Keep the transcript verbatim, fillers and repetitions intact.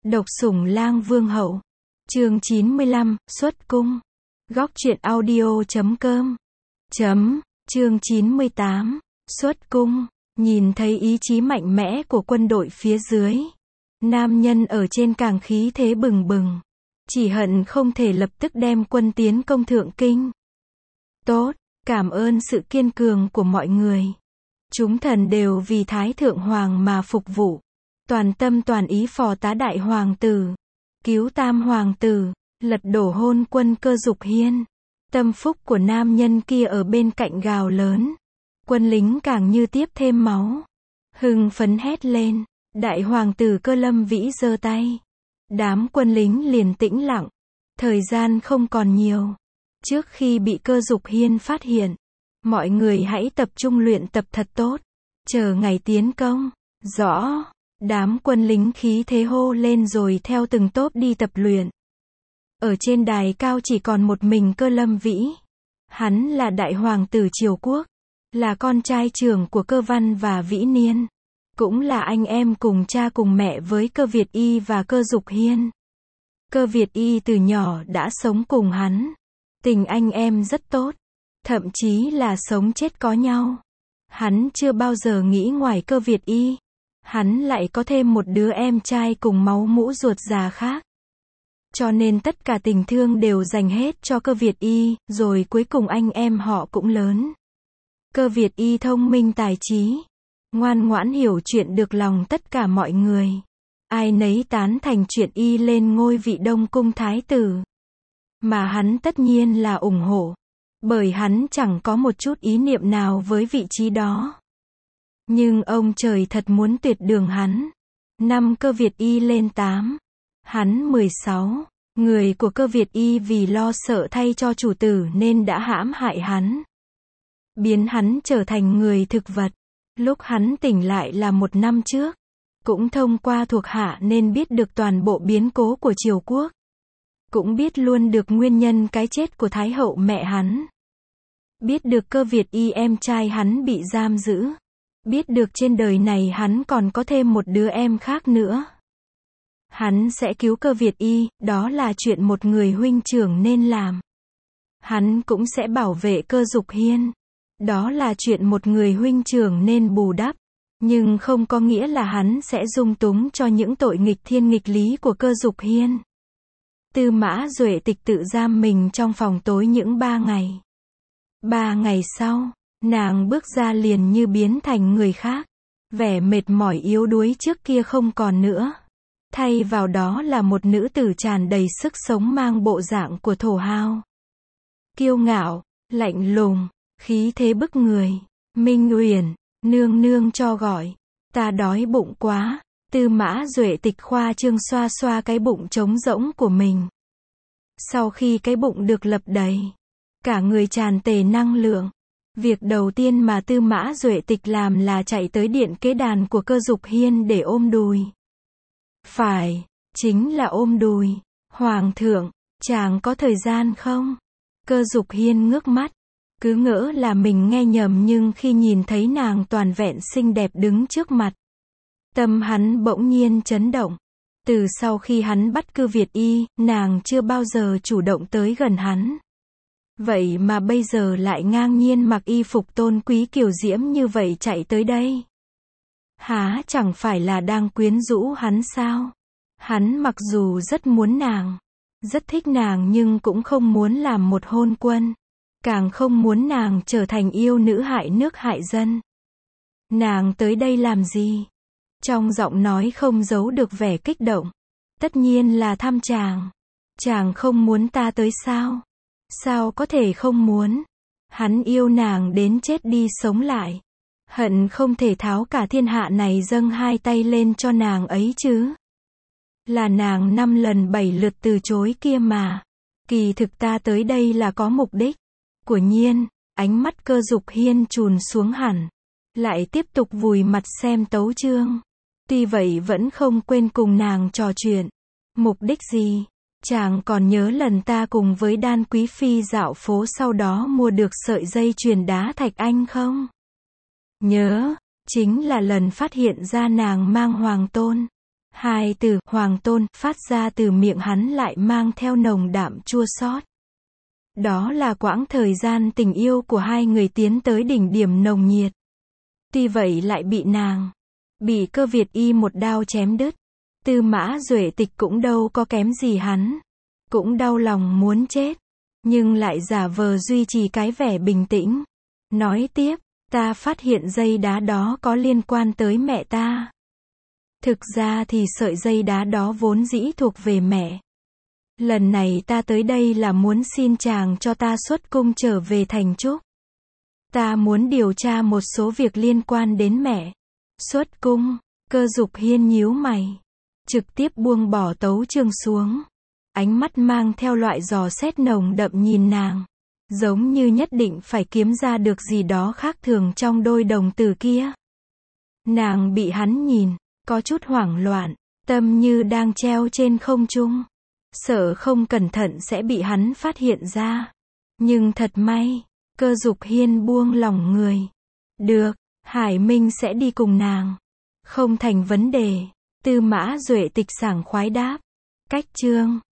Độc Sủng Lang Vương Hậu. Chương chín mươi lăm, xuất cung. Góc truyện audio chấm com. Chấm, chương chín mươi tám, xuất cung. Nhìn thấy ý chí mạnh mẽ của quân đội phía dưới. Nam nhân ở trên càng khí thế bừng bừng. Chỉ hận không thể lập tức đem quân tiến công Thượng Kinh. Tốt, cảm ơn sự kiên cường của mọi người. Chúng thần đều vì Thái Thượng Hoàng mà phục vụ. Toàn tâm toàn ý phò tá đại hoàng tử. Cứu tam hoàng tử. Lật đổ hôn quân Cơ Dục Hiên. Tâm phúc của nam nhân kia ở bên cạnh gào lớn. Quân lính càng như tiếp thêm máu. Hưng phấn hét lên. Đại hoàng tử Cơ Lâm Vĩ giơ tay. Đám quân lính liền tĩnh lặng. Thời gian không còn nhiều. Trước khi bị Cơ Dục Hiên phát hiện, mọi người hãy tập trung luyện tập thật tốt. Chờ ngày tiến công. Rõ. Đám quân lính khí thế hô lên rồi theo từng tốp đi tập luyện. Ở trên đài cao chỉ còn một mình Cơ Lâm Vĩ. Hắn là đại hoàng tử Triều Quốc. Là con trai trưởng của Cơ Văn và Vĩ Niên. Cũng là anh em cùng cha cùng mẹ với Cơ Việt Y và Cơ Dục Hiên. Cơ Việt Y từ nhỏ đã sống cùng hắn. Tình anh em rất tốt. Thậm chí là sống chết có nhau. Hắn chưa bao giờ nghĩ ngoài Cơ Việt Y. Hắn lại có thêm một đứa em trai cùng máu mũ ruột già khác. Cho nên tất cả tình thương đều dành hết cho Cơ Việt Y, rồi cuối cùng anh em họ cũng lớn. Cơ Việt Y thông minh tài trí, ngoan ngoãn hiểu chuyện được lòng tất cả mọi người. Ai nấy tán thành chuyện Y lên ngôi vị Đông Cung Thái tử. Mà hắn tất nhiên là ủng hộ. Bởi hắn chẳng có một chút ý niệm nào với vị trí đó. Nhưng ông trời thật muốn tuyệt đường hắn. Năm Cơ Việt Y lên tám. Hắn mười sáu. Người của Cơ Việt Y vì lo sợ thay cho chủ tử nên đã hãm hại hắn. Biến hắn trở thành người thực vật. Lúc hắn tỉnh lại là một năm trước. Cũng thông qua thuộc hạ nên biết được toàn bộ biến cố của Triều Quốc. Cũng biết luôn được nguyên nhân cái chết của Thái hậu mẹ hắn. Biết được Cơ Việt Y em trai hắn bị giam giữ. Biết được trên đời này hắn còn có thêm một đứa em khác nữa. Hắn sẽ cứu Cơ Việt Y, đó là chuyện một người huynh trưởng nên làm. Hắn cũng sẽ bảo vệ Cơ Dục Hiên. Đó là chuyện một người huynh trưởng nên bù đắp. Nhưng không có nghĩa là hắn sẽ dung túng cho những tội nghịch thiên nghịch lý của Cơ Dục Hiên. Tư Mã Duệ Tịch tự giam mình trong phòng tối những ba ngày. Ba ngày sau, nàng bước ra liền như biến thành người khác. Vẻ mệt mỏi yếu đuối trước kia không còn nữa. Thay vào đó là một nữ tử tràn đầy sức sống mang bộ dạng của thổ hào. Kiêu ngạo, lạnh lùng, khí thế bức người. Minh Uyển, nương nương cho gọi. Ta đói bụng quá. Tư Mã Duệ Tịch khoa trương xoa xoa cái bụng trống rỗng của mình. Sau khi cái bụng được lập đầy, cả người tràn tề năng lượng. Việc đầu tiên mà Tư Mã Duệ Tịch làm là chạy tới điện kế đàn của Cơ Dục Hiên để ôm đùi. Phải, chính là ôm đùi. Hoàng thượng, chàng có thời gian không? Cơ Dục Hiên ngước mắt. Cứ ngỡ là mình nghe nhầm nhưng khi nhìn thấy nàng toàn vẹn xinh đẹp đứng trước mặt. Tâm hắn bỗng nhiên chấn động. Từ sau khi hắn bắt Cơ Việt Y, nàng chưa bao giờ chủ động tới gần hắn. Vậy mà bây giờ lại ngang nhiên mặc y phục tôn quý kiều diễm như vậy chạy tới đây. Há chẳng phải là đang quyến rũ hắn sao? Hắn mặc dù rất muốn nàng, rất thích nàng nhưng cũng không muốn làm một hôn quân. Càng không muốn nàng trở thành yêu nữ hại nước hại dân. Nàng tới đây làm gì? Trong giọng nói không giấu được vẻ kích động. Tất nhiên là thăm chàng. Chàng không muốn ta tới sao? Sao có thể không muốn? Hắn yêu nàng đến chết đi sống lại. Hận không thể tháo cả thiên hạ này dâng hai tay lên cho nàng ấy chứ. Là nàng năm lần bảy lượt từ chối kia mà. Kỳ thực ta tới đây là có mục đích. Của nhiên, ánh mắt Cơ Dục Hiên trùn xuống hẳn. Lại tiếp tục vùi mặt xem tấu chương. Tuy vậy vẫn không quên cùng nàng trò chuyện. Mục đích gì? Chàng còn nhớ lần ta cùng với Đan Quý Phi dạo phố sau đó mua được sợi dây chuyền đá thạch anh không? Nhớ, chính là lần phát hiện ra nàng mang hoàng tôn. Hai từ, hoàng tôn, phát ra từ miệng hắn lại mang theo nồng đạm chua xót. Đó là quãng thời gian tình yêu của hai người tiến tới đỉnh điểm nồng nhiệt. Tuy vậy lại bị nàng, bị Cơ Việt Y một đao chém đứt. Tư Mã Duệ Tịch cũng đâu có kém gì hắn. Cũng đau lòng muốn chết. Nhưng lại giả vờ duy trì cái vẻ bình tĩnh. Nói tiếp, ta phát hiện dây đá đó có liên quan tới mẹ ta. Thực ra thì sợi dây đá đó vốn dĩ thuộc về mẹ. Lần này ta tới đây là muốn xin chàng cho ta xuất cung trở về thành Trúc. Ta muốn điều tra một số việc liên quan đến mẹ. Xuất cung, Cơ Dục Hiên nhíu mày. Trực tiếp buông bỏ tấu chương xuống. Ánh mắt mang theo loại dò xét nồng đậm nhìn nàng. Giống như nhất định phải kiếm ra được gì đó khác thường trong đôi đồng tử kia. Nàng bị hắn nhìn, có chút hoảng loạn, tâm như đang treo trên không trung. Sợ không cẩn thận sẽ bị hắn phát hiện ra. Nhưng thật may, Cơ Dục Hiên buông lỏng người. Được, Hải Minh sẽ đi cùng nàng. Không thành vấn đề. Tư Mã Duệ Tịch sảng khoái đáp. Cách chương